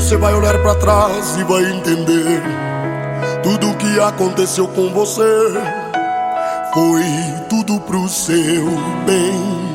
você vai olhar pra trás e vai entender tudo que aconteceu com você foi tudo pro seu bem.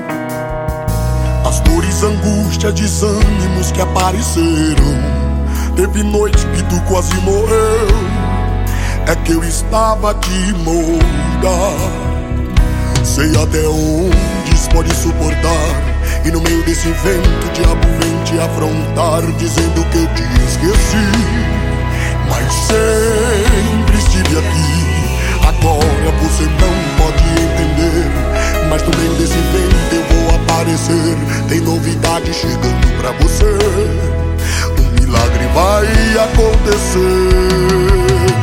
As dores, angústias, desânimos que apareceram, teve noite que tu quase morreu. É que eu estava a te moldar. Sei até onde isso pode suportar, e no meio desse vento o diabo vem te afrontar, dizendo que eu te esqueci, mas sempre estive aqui. Agora você não pode entender, mas no meio desse vento eu vou aparecer. Tem novidade chegando pra você, um milagre vai acontecer.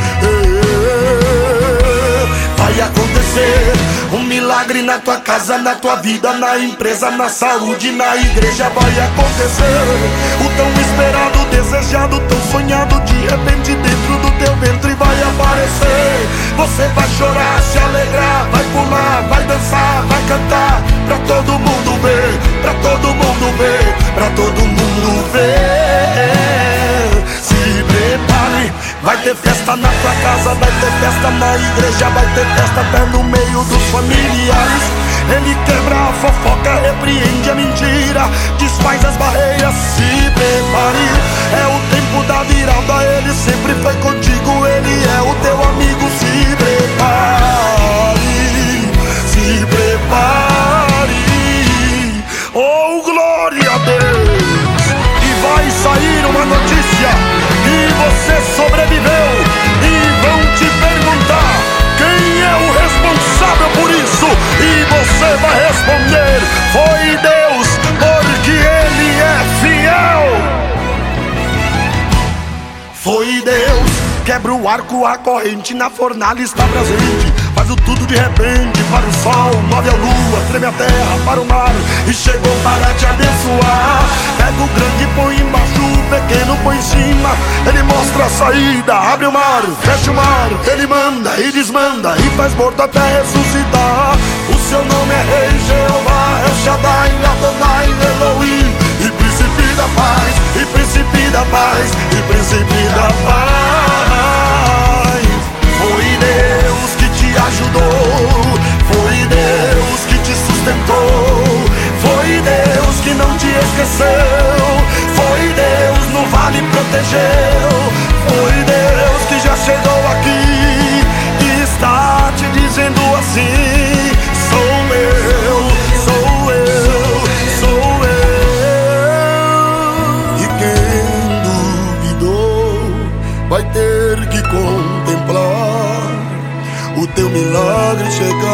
Vai acontecer um milagre na tua casa, na tua vida, na empresa, na saúde, na igreja. Vai acontecer o tão esperado, desejado, tão sonhado, de repente dentro do teu ventre vai aparecer. Você vai chorar, se alegrar, vai pular, vai dançar, vai cantar, pra todo mundo ver, pra todo mundo ver, pra todo mundo ver. Se prepare, vai ter festa na tua casa, vai ter festa na igreja, vai ter festa até no meio dos familiares. Ele quebra a fofoca, repreende a mentira, desfaz as barreiras. Se prepare, é o tempo da virada. Ele sempre foi contigo, ele é o teu amigo. Se prepare, se prepare. Oh, glória a Deus! E vai sair uma notícia que você sobreviveu, e vão te perguntar quem é o responsável por isso, e você vai responder: foi Deus, porque Ele é fiel. Foi Deus. Quebra o arco, a corrente na fornalha está presente. Faz o tudo de repente, para o sol, move a lua, treme a terra, para o mar, e chegou para te abençoar. Pega o grande, põe embaixo, o pequeno põe em cima. Ele mostra a saída, abre o mar, fecha o mar. Ele manda e desmanda e faz morto até ressuscitar. O seu nome é Rei Jeová, El Shaddai, Adonai, Elohim. E príncipe da paz, e príncipe da paz, e príncipe da paz. Foi Deus que te ajudou, foi Deus que te sustentou, foi Deus que não te esqueceu, foi Deus no vale protegeu, foi Deus que já chegou aqui e está te dizendo assim: sou eu, sou eu, sou eu. E quem duvidou vai ter que contemplar o teu milagre chegar.